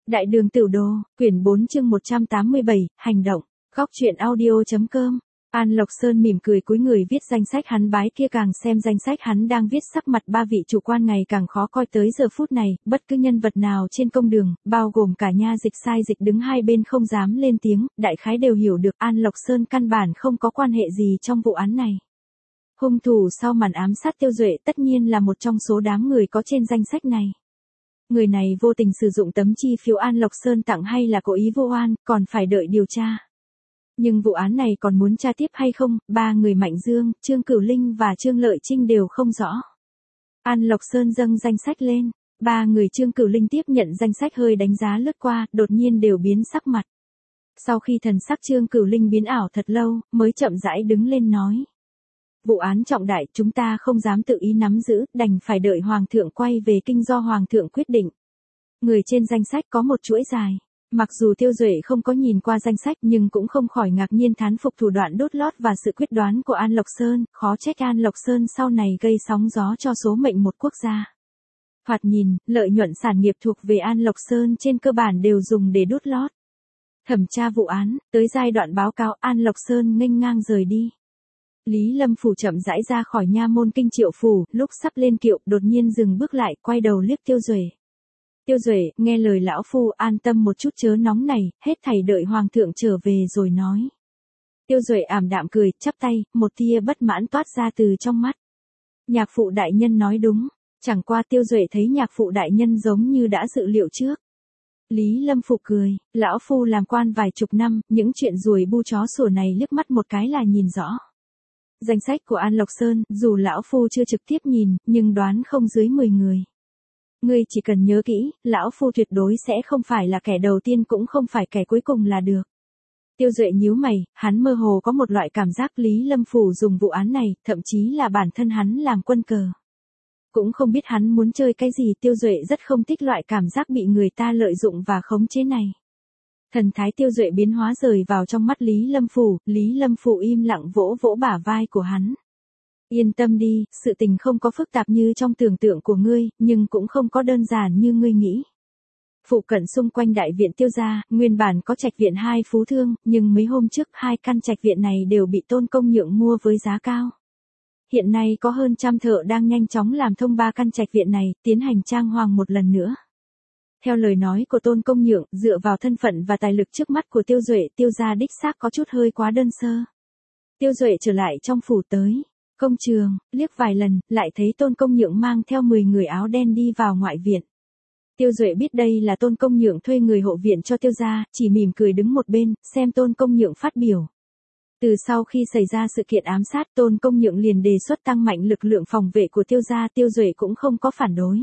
Đại đường tiểu đồ, quyển 4 chương 187, hành động. Góc truyện audio.com. An Lộc Sơn mỉm cười cúi người viết danh sách hắn bái kia, càng xem danh sách hắn đang viết sắc mặt ba vị chủ quan ngày càng khó coi. Tới giờ phút này, bất cứ nhân vật nào trên công đường, bao gồm cả nha dịch sai dịch đứng hai bên không dám lên tiếng, đại khái đều hiểu được An Lộc Sơn căn bản không có quan hệ gì trong vụ án này. Hung thủ sau màn ám sát Tiêu Duệ tất nhiên là một trong số đám người có trên danh sách này. Người này vô tình sử dụng tấm chi phiếu An Lộc Sơn tặng hay là cố ý vô oan, còn phải đợi điều tra. Nhưng vụ án này còn muốn tra tiếp hay không, ba người Mạnh Dương, Trương Cửu Linh và Trương Lợi Trinh đều không rõ. An Lộc Sơn dâng danh sách lên, ba người Trương Cửu Linh tiếp nhận danh sách hơi đánh giá lướt qua, đột nhiên đều biến sắc mặt. Sau khi thần sắc Trương Cửu Linh biến ảo thật lâu, mới chậm rãi đứng lên nói. Vụ án trọng đại chúng ta không dám tự ý nắm giữ, đành phải đợi Hoàng thượng quay về kinh do Hoàng thượng quyết định. Người trên danh sách có một chuỗi dài. Mặc dù Tiêu Duệ không có nhìn qua danh sách nhưng cũng không khỏi ngạc nhiên thán phục thủ đoạn đốt lót và sự quyết đoán của An Lộc Sơn, khó trách An Lộc Sơn sau này gây sóng gió cho số mệnh một quốc gia. Thoạt nhìn, lợi nhuận sản nghiệp thuộc về An Lộc Sơn trên cơ bản đều dùng để đốt lót. Thẩm tra vụ án, tới giai đoạn báo cáo An Lộc Sơn nghênh ngang rời đi. Lý Lâm Phủ chậm rãi ra khỏi nha môn kinh Triệu phủ, lúc sắp lên kiệu, đột nhiên dừng bước lại, quay đầu liếc Tiêu Duệ. Tiêu Duệ, nghe lời lão phu, an tâm một chút chớ nóng này, hết thảy đợi Hoàng thượng trở về rồi nói. Tiêu Duệ ảm đạm cười, chắp tay, một tia bất mãn toát ra từ trong mắt. Nhạc phụ đại nhân nói đúng, chẳng qua Tiêu Duệ thấy nhạc phụ đại nhân giống như đã dự liệu trước. Lý Lâm Phủ cười, lão phu làm quan vài chục năm, những chuyện ruồi bu chó sủa này liếc mắt một cái là nhìn rõ. Danh sách của An Lộc Sơn, dù lão phu chưa trực tiếp nhìn, nhưng đoán không dưới 10 người. Ngươi chỉ cần nhớ kỹ, lão phu tuyệt đối sẽ không phải là kẻ đầu tiên cũng không phải kẻ cuối cùng là được. Tiêu Duệ nhíu mày, hắn mơ hồ có một loại cảm giác Lý Lâm Phủ dùng vụ án này, thậm chí là bản thân hắn làm quân cờ. Cũng không biết hắn muốn chơi cái gì, Tiêu Duệ rất không thích loại cảm giác bị người ta lợi dụng và khống chế này. Thần thái Tiêu Duệ biến hóa rời vào trong mắt Lý Lâm Phủ im lặng vỗ vỗ bả vai của hắn. Yên tâm đi, sự tình không có phức tạp như trong tưởng tượng của ngươi, nhưng cũng không có đơn giản như ngươi nghĩ. Phụ cận xung quanh đại viện Tiêu gia, nguyên bản có trạch viện 2 phú thương, nhưng mấy hôm trước 2 căn trạch viện này đều bị Tôn Công Nhượng mua với giá cao. Hiện nay có hơn trăm thợ đang nhanh chóng làm thông 3 căn trạch viện này, tiến hành trang hoàng một lần nữa. Theo lời nói của Tôn Công Nhượng, dựa vào thân phận và tài lực trước mắt của Tiêu Duệ, Tiêu gia đích xác có chút hơi quá đơn sơ. Tiêu Duệ trở lại trong phủ tới công trường, liếc vài lần, lại thấy Tôn Công Nhượng mang theo 10 người áo đen đi vào ngoại viện. Tiêu Duệ biết đây là Tôn Công Nhượng thuê người hộ viện cho Tiêu gia, chỉ mỉm cười đứng một bên, xem Tôn Công Nhượng phát biểu. Từ sau khi xảy ra sự kiện ám sát, Tôn Công Nhượng liền đề xuất tăng mạnh lực lượng phòng vệ của Tiêu gia, Tiêu Duệ cũng không có phản đối.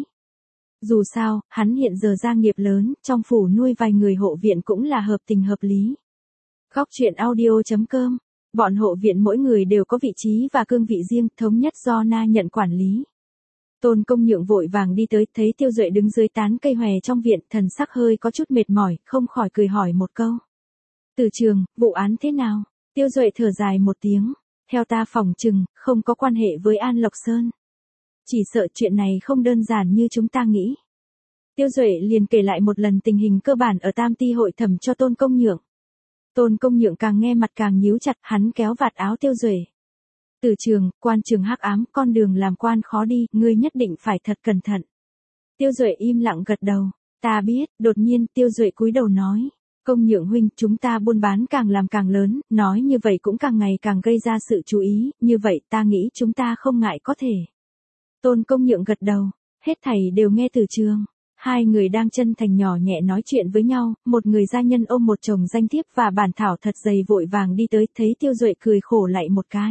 Dù sao, hắn hiện giờ gia nghiệp lớn, trong phủ nuôi vài người hộ viện cũng là hợp tình hợp lý. Góc truyện audio.com. Bọn hộ viện mỗi người đều có vị trí và cương vị riêng, thống nhất do Na nhận quản lý. Tôn Công Nhượng vội vàng đi tới, thấy Tiêu Duệ đứng dưới tán cây hòe trong viện, thần sắc hơi có chút mệt mỏi, không khỏi cười hỏi một câu. Từ trường, vụ án thế nào? Tiêu Duệ thở dài một tiếng, theo ta phỏng chừng, không có quan hệ với An Lộc Sơn. Chỉ sợ chuyện này không đơn giản như chúng ta nghĩ. Tiêu Duệ liền kể lại một lần tình hình cơ bản ở Tam Ti hội thẩm cho Tôn Công Nhượng. Tôn Công Nhượng càng nghe mặt càng nhíu chặt, hắn kéo vạt áo Tiêu Duệ. Từ trường, quan trường hắc ám, con đường làm quan khó đi, ngươi nhất định phải thật cẩn thận. Tiêu Duệ im lặng gật đầu, ta biết, đột nhiên Tiêu Duệ cúi đầu nói. Công Nhượng huynh, chúng ta buôn bán càng làm càng lớn, nói như vậy cũng càng ngày càng gây ra sự chú ý, như vậy ta nghĩ chúng ta không ngại có thể. Tôn Công Nhượng gật đầu, hết thảy đều nghe từ trường. Hai người đang chân thành nhỏ nhẹ nói chuyện với nhau, một người gia nhân ôm một chồng danh thiếp và bản thảo thật dày vội vàng đi tới, thấy Tiêu Duệ cười khổ lại một cái.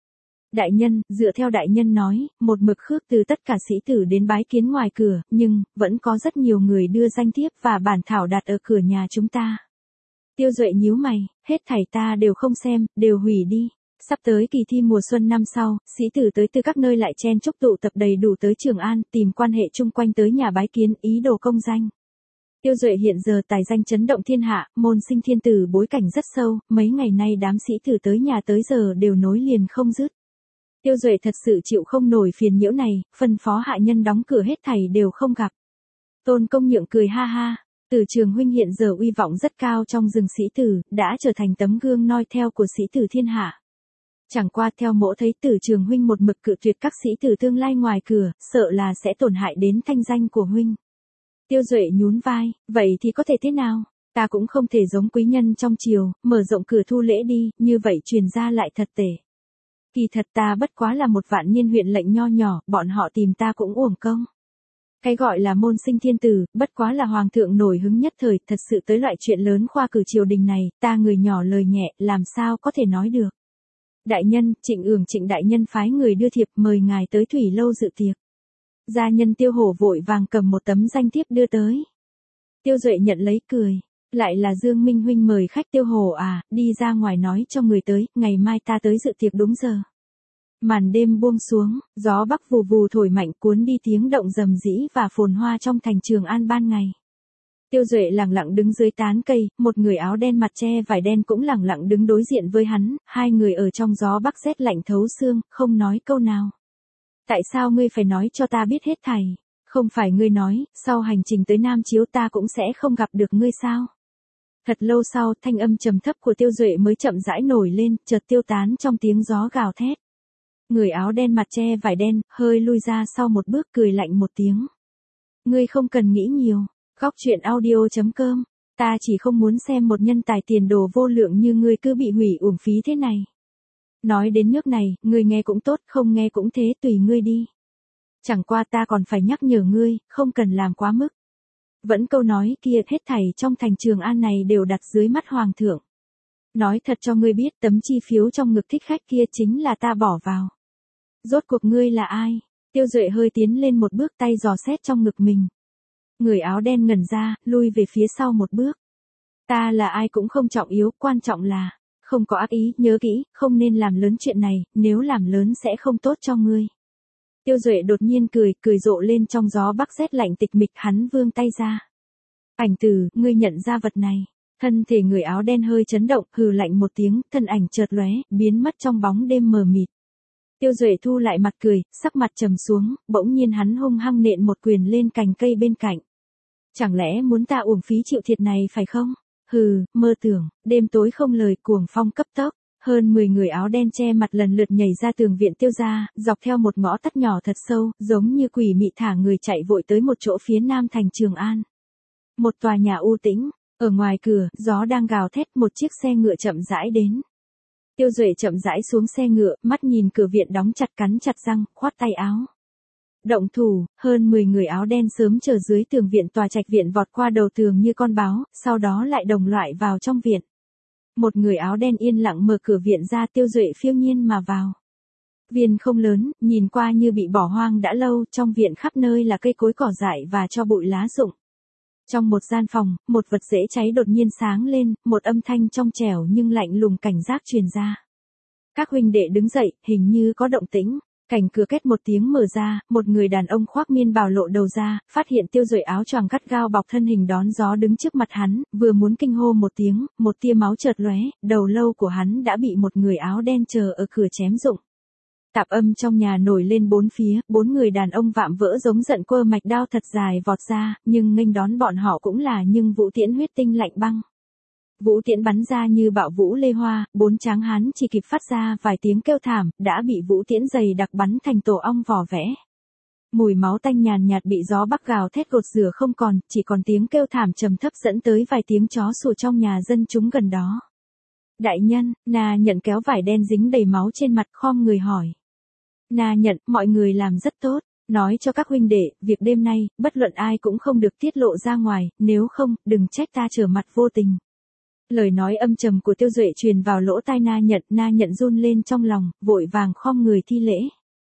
Đại nhân, dựa theo đại nhân nói, một mực khước từ tất cả sĩ tử đến bái kiến ngoài cửa, nhưng, vẫn có rất nhiều người đưa danh thiếp và bản thảo đặt ở cửa nhà chúng ta. Tiêu Duệ nhíu mày, hết thảy ta đều không xem, đều hủy đi. Sắp tới kỳ thi mùa xuân năm sau, sĩ tử tới từ các nơi lại chen chúc tụ tập đầy đủ tới Trường An, tìm quan hệ chung quanh tới nhà bái kiến, ý đồ công danh. Tiêu Duệ hiện giờ tài danh chấn động thiên hạ, môn sinh thiên tử bối cảnh rất sâu, mấy ngày nay đám sĩ tử tới nhà tới giờ đều nối liền không dứt. Tiêu Duệ thật sự chịu không nổi phiền nhiễu này, phân phó hạ nhân đóng cửa hết thảy đều không gặp. Tôn Công Nhượng cười ha ha, Từ Trường huynh hiện giờ uy vọng rất cao trong rừng sĩ tử, đã trở thành tấm gương noi theo của sĩ tử thiên hạ. Chẳng qua theo mỗ thấy Từ Trường huynh một mực cự tuyệt các sĩ tử tương lai ngoài cửa, sợ là sẽ tổn hại đến thanh danh của huynh. Tiêu Duệ nhún vai, vậy thì có thể thế nào? Ta cũng không thể giống quý nhân trong triều, mở rộng cửa thu lễ đi, như vậy truyền ra lại thật tệ. Kỳ thật ta bất quá là một vạn niên huyện lệnh nho nhỏ, bọn họ tìm ta cũng uổng công. Cái gọi là môn sinh thiên tử, bất quá là hoàng thượng nổi hứng nhất thời, thật sự tới loại chuyện lớn khoa cử triều đình này, ta người nhỏ lời nhẹ, làm sao có thể nói được. Đại nhân, Trịnh đại nhân phái người đưa thiệp mời ngài tới Thủy Lâu dự tiệc. Gia nhân Tiêu Hổ vội vàng cầm một tấm danh thiếp đưa tới. Tiêu Duệ nhận lấy cười, lại là Dương Minh huynh mời khách Tiêu Hổ à, đi ra ngoài nói cho người tới, ngày mai ta tới dự tiệc đúng giờ. Màn đêm buông xuống, gió bắc vù vù thổi mạnh cuốn đi tiếng động rầm rĩ và phồn hoa trong thành Trường An ban ngày. Tiêu Duệ lẳng lặng đứng dưới tán cây, một người áo đen mặt che vải đen cũng lẳng lặng đứng đối diện với hắn, hai người ở trong gió bắc rét lạnh thấu xương, không nói câu nào. Tại sao ngươi phải nói cho ta biết hết thảy? Không phải ngươi nói, sau hành trình tới Nam Chiếu ta cũng sẽ không gặp được ngươi sao? Thật lâu sau, thanh âm trầm thấp của Tiêu Duệ mới chậm rãi nổi lên, chợt tiêu tán trong tiếng gió gào thét. Người áo đen mặt che vải đen, hơi lui ra sau một bước cười lạnh một tiếng. Ngươi không cần nghĩ nhiều, góc chuyện audio.com, ta chỉ không muốn xem một nhân tài tiền đồ vô lượng như ngươi cứ bị hủy uổng phí thế này. Nói đến nước này, ngươi nghe cũng tốt, không nghe cũng thế, tùy ngươi đi. Chẳng qua ta còn phải nhắc nhở ngươi, không cần làm quá mức. Vẫn câu nói kia, hết thảy trong thành Trường An này đều đặt dưới mắt hoàng thượng. Nói thật cho ngươi biết, tấm chi phiếu trong ngực thích khách kia chính là ta bỏ vào. Rốt cuộc ngươi là ai? Tiêu Duệ hơi tiến lên một bước, tay dò xét trong ngực mình. Người áo đen ngẩn ra, lui về phía sau một bước. Ta là ai cũng không trọng yếu, quan trọng là không có ác ý, nhớ kỹ, không nên làm lớn chuyện này, nếu làm lớn sẽ không tốt cho ngươi. Tiêu Duệ đột nhiên cười rộ lên trong gió bắc rét lạnh tịch mịch, hắn vươn tay ra. Ảnh Tử, ngươi nhận ra vật này. Thân thể người áo đen hơi chấn động, hừ lạnh một tiếng, thân ảnh chợt lóe, biến mất trong bóng đêm mờ mịt. Tiêu Duệ thu lại mặt cười, sắc mặt trầm xuống, bỗng nhiên hắn hung hăng nện một quyền lên cành cây bên cạnh. Chẳng lẽ muốn ta uổng phí chịu thiệt này phải không? Hừ, mơ tưởng, đêm tối không lời, cuồng phong cấp tốc. Hơn 10 người áo đen che mặt lần lượt nhảy ra tường viện Tiêu gia, dọc theo một ngõ tắt nhỏ thật sâu, giống như quỷ mị thả người chạy vội tới một chỗ phía nam thành Trường An. Một tòa nhà u tĩnh, ở ngoài cửa, gió đang gào thét, một chiếc xe ngựa chậm rãi đến. Tiêu Duệ chậm rãi xuống xe ngựa, mắt nhìn cửa viện đóng chặt, cắn chặt răng, khoát tay áo. Động thủ, hơn 10 người áo đen sớm chờ dưới tường viện tòa trạch viện vọt qua đầu tường như con báo, sau đó lại đồng loại vào trong viện. Một người áo đen yên lặng mở cửa viện ra, Tiêu Duệ phiêu nhiên mà vào. Viện không lớn, nhìn qua như bị bỏ hoang đã lâu, trong viện khắp nơi là cây cối cỏ dại và cho bụi lá rụng. Trong một gian phòng, một vật dễ cháy đột nhiên sáng lên, một âm thanh trong trẻo nhưng lạnh lùng cảnh giác truyền ra. Các huynh đệ đứng dậy, hình như có động tĩnh. Cảnh cửa két một tiếng mở ra, một người đàn ông khoác miên bào lộ đầu ra, phát hiện Tiêu Duệ áo choàng gắt gao bọc thân hình đón gió đứng trước mặt hắn, vừa muốn kinh hô một tiếng, một tia máu chợt lóe, đầu lâu của hắn đã bị một người áo đen chờ ở cửa chém rụng. Tạp âm trong nhà nổi lên bốn phía, 4 người đàn ông vạm vỡ giống giận quơ mạch đao thật dài vọt ra, nhưng nghênh đón bọn họ cũng là nhưng vũ tiễn huyết tinh lạnh băng. Vũ tiễn bắn ra như bạo vũ lê hoa, 4 tráng hán chỉ kịp phát ra vài tiếng kêu thảm, đã bị vũ tiễn dày đặc bắn thành tổ ong vỏ vẽ. Mùi máu tanh nhàn nhạt bị gió bắc gào thét gột rửa không còn, chỉ còn tiếng kêu thảm trầm thấp dẫn tới vài tiếng chó sủa trong nhà dân chúng gần đó. Đại nhân, Na Nhận kéo vải đen dính đầy máu trên mặt, khom người hỏi. Na Nhận, mọi người làm rất tốt, nói cho các huynh đệ, việc đêm nay, bất luận ai cũng không được tiết lộ ra ngoài, nếu không, đừng trách ta trở mặt vô tình. Lời nói âm trầm của Tiêu Duệ truyền vào lỗ tai Na Nhận run lên trong lòng, vội vàng khom người thi lễ.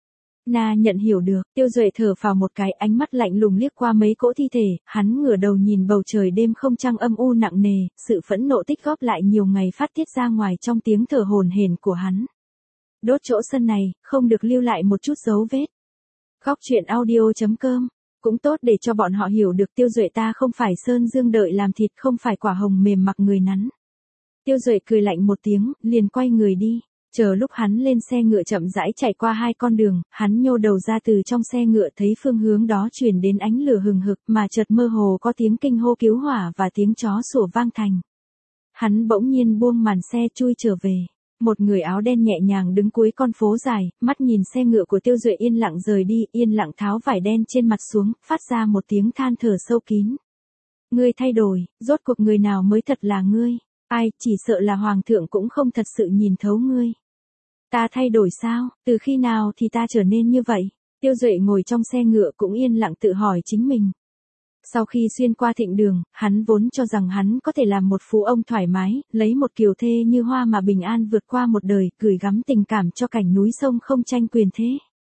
Na Nhận hiểu được, Tiêu Duệ thở phào một cái, ánh mắt lạnh lùng liếc qua mấy cỗ thi thể, hắn ngửa đầu nhìn bầu trời đêm không trăng âm u nặng nề, sự phẫn nộ tích góp lại nhiều ngày phát tiết ra ngoài trong tiếng thở hổn hển của hắn. Đốt chỗ sân này, không được lưu lại một chút dấu vết. Góc chuyện audio.com, cũng tốt để cho bọn họ hiểu được Tiêu Duệ ta không phải sơn dương đợi làm thịt, không phải quả hồng mềm mặc người nắn. Tiêu Duệ cười lạnh một tiếng, liền quay người đi. Chờ lúc hắn lên xe ngựa chậm rãi chạy qua hai con đường, hắn nhô đầu ra từ trong xe ngựa thấy phương hướng đó truyền đến ánh lửa hừng hực mà chợt mơ hồ có tiếng kinh hô cứu hỏa và tiếng chó sủa vang thành. Hắn bỗng nhiên buông màn xe chui trở về. Một người áo đen nhẹ nhàng đứng cuối con phố dài, mắt nhìn xe ngựa của Tiêu Duệ yên lặng rời đi, yên lặng tháo vải đen trên mặt xuống, phát ra một tiếng than thở sâu kín. Ngươi thay đổi, rốt cuộc người nào mới thật là ngươi? Ai, chỉ sợ là hoàng thượng cũng không thật sự nhìn thấu ngươi. Ta thay đổi sao, từ khi nào thì ta trở nên như vậy? Tiêu Duệ ngồi trong xe ngựa cũng yên lặng tự hỏi chính mình. Sau khi xuyên qua Thịnh Đường, hắn vốn cho rằng hắn có thể làm một phú ông thoải mái, lấy một kiều thê như hoa mà bình an vượt qua một đời, gửi gắm tình cảm cho cảnh núi sông không tranh quyền thế.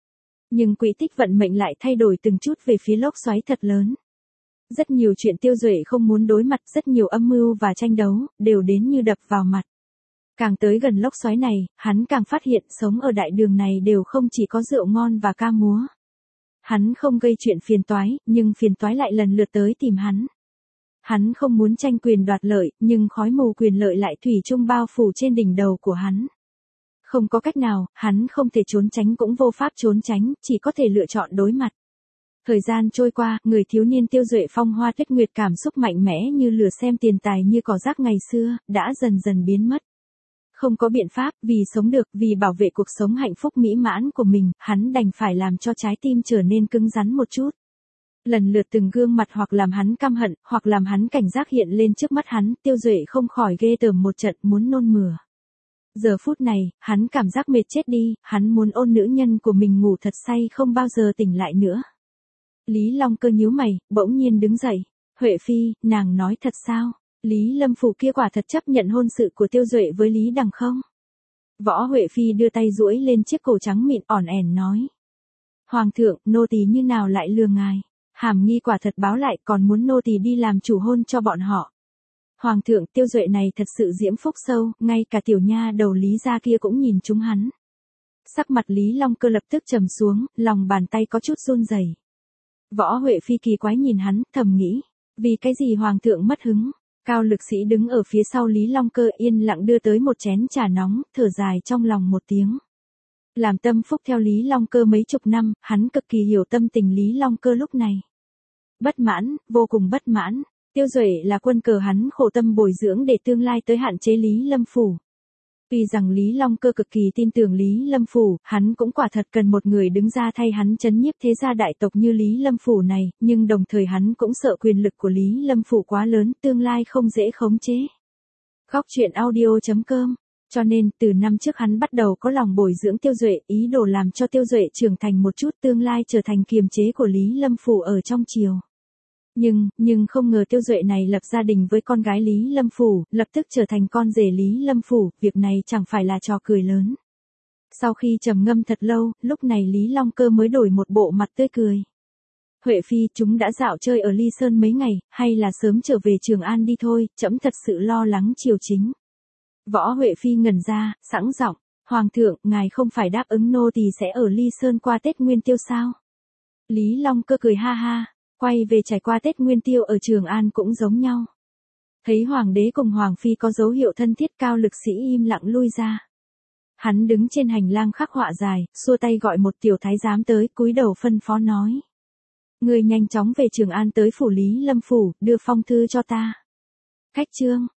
Nhưng quỹ tích vận mệnh lại thay đổi từng chút về phía lốc xoáy thật lớn. Rất nhiều chuyện Tiêu Duệ không muốn đối mặt, rất nhiều âm mưu và tranh đấu, đều đến như đập vào mặt. Càng tới gần lốc xoáy này, hắn càng phát hiện sống ở đại đường này đều không chỉ có rượu ngon và ca múa. Hắn không gây chuyện phiền toái, nhưng phiền toái lại lần lượt tới tìm hắn. Hắn không muốn tranh quyền đoạt lợi, nhưng khói mù quyền lợi lại thủy chung bao phủ trên đỉnh đầu của hắn. Không có cách nào, hắn không thể trốn tránh cũng vô pháp trốn tránh, chỉ có thể lựa chọn đối mặt. Thời gian trôi qua, người thiếu niên Tiêu Duệ phong hoa tuyết nguyệt cảm xúc mạnh mẽ như lửa xem tiền tài như cỏ rác ngày xưa, đã dần dần biến mất. Không có biện pháp, vì sống được, vì bảo vệ cuộc sống hạnh phúc mỹ mãn của mình, hắn đành phải làm cho trái tim trở nên cứng rắn một chút. Lần lượt từng gương mặt hoặc làm hắn căm hận, hoặc làm hắn cảnh giác hiện lên trước mắt hắn, Tiêu Duệ không khỏi ghê tởm một trận muốn nôn mửa. Giờ phút này, hắn cảm giác mệt chết đi, hắn muốn ôm nữ nhân của mình ngủ thật say không bao giờ tỉnh lại nữa. Lý Long Cơ nhíu mày, bỗng nhiên đứng dậy. Huệ Phi, nàng nói thật sao? Lý Lâm Phủ kia quả thật chấp nhận hôn sự của Tiêu Duệ với Lý Đằng không? Võ Huệ Phi đưa tay duỗi lên chiếc cổ trắng mịn ỏn ẻn nói. Hoàng thượng, nô tỳ như nào lại lừa ngài? Hàm Nghi quả thật báo lại còn muốn nô tỳ đi làm chủ hôn cho bọn họ. Hoàng thượng, Tiêu Duệ này thật sự diễm phúc sâu, ngay cả tiểu nha đầu Lý gia kia cũng nhìn trúng hắn. Sắc mặt Lý Long Cơ lập tức trầm xuống, lòng bàn tay có chút run rẩy. Võ Huệ Phi kỳ quái nhìn hắn, thầm nghĩ, vì cái gì hoàng thượng mất hứng? Cao Lực Sĩ đứng ở phía sau Lý Long Cơ yên lặng đưa tới một chén trà nóng, thở dài trong lòng một tiếng. Làm tâm phúc theo Lý Long Cơ mấy chục năm, hắn cực kỳ hiểu tâm tình Lý Long Cơ lúc này. Bất mãn, vô cùng bất mãn. Tiêu Duệ là quân cờ hắn khổ tâm bồi dưỡng để tương lai tới hạn chế Lý Lâm Phủ. Tuy rằng Lý Long Cơ cực kỳ tin tưởng Lý Lâm Phủ, hắn cũng quả thật cần một người đứng ra thay hắn trấn nhiếp thế gia đại tộc như Lý Lâm Phủ này, nhưng đồng thời hắn cũng sợ quyền lực của Lý Lâm Phủ quá lớn, tương lai không dễ khống chế. Góc truyện audio.com. Cho nên, từ năm trước hắn bắt đầu có lòng bồi dưỡng Tiêu Duệ, ý đồ làm cho Tiêu Duệ trưởng thành một chút, tương lai trở thành kiềm chế của Lý Lâm Phủ ở trong triều. Nhưng không ngờ Tiêu Duệ này lập gia đình với con gái Lý Lâm Phủ, lập tức trở thành con rể Lý Lâm Phủ, việc này chẳng phải là trò cười lớn. Sau khi trầm ngâm thật lâu, lúc này Lý Long Cơ mới đổi một bộ mặt tươi cười. Huệ Phi, chúng đã dạo chơi ở Ly Sơn mấy ngày, hay là sớm trở về Trường An đi thôi, trẫm thật sự lo lắng triều chính. Võ Huệ Phi ngẩn ra, sẵn giọng, Hoàng thượng, ngài không phải đáp ứng nô tỳ sẽ ở Ly Sơn qua Tết Nguyên Tiêu sao? Lý Long Cơ cười ha ha. Quay về trải qua Tết Nguyên Tiêu ở Trường An cũng giống nhau. Thấy Hoàng đế cùng Hoàng Phi có dấu hiệu thân thiết, Cao Lực Sĩ im lặng lui ra. Hắn đứng trên hành lang khắc họa dài, xua tay gọi một tiểu thái giám tới, cúi đầu phân phó nói. Người nhanh chóng về Trường An tới phủ Lý Lâm Phủ, đưa phong thư cho ta. Khách trương,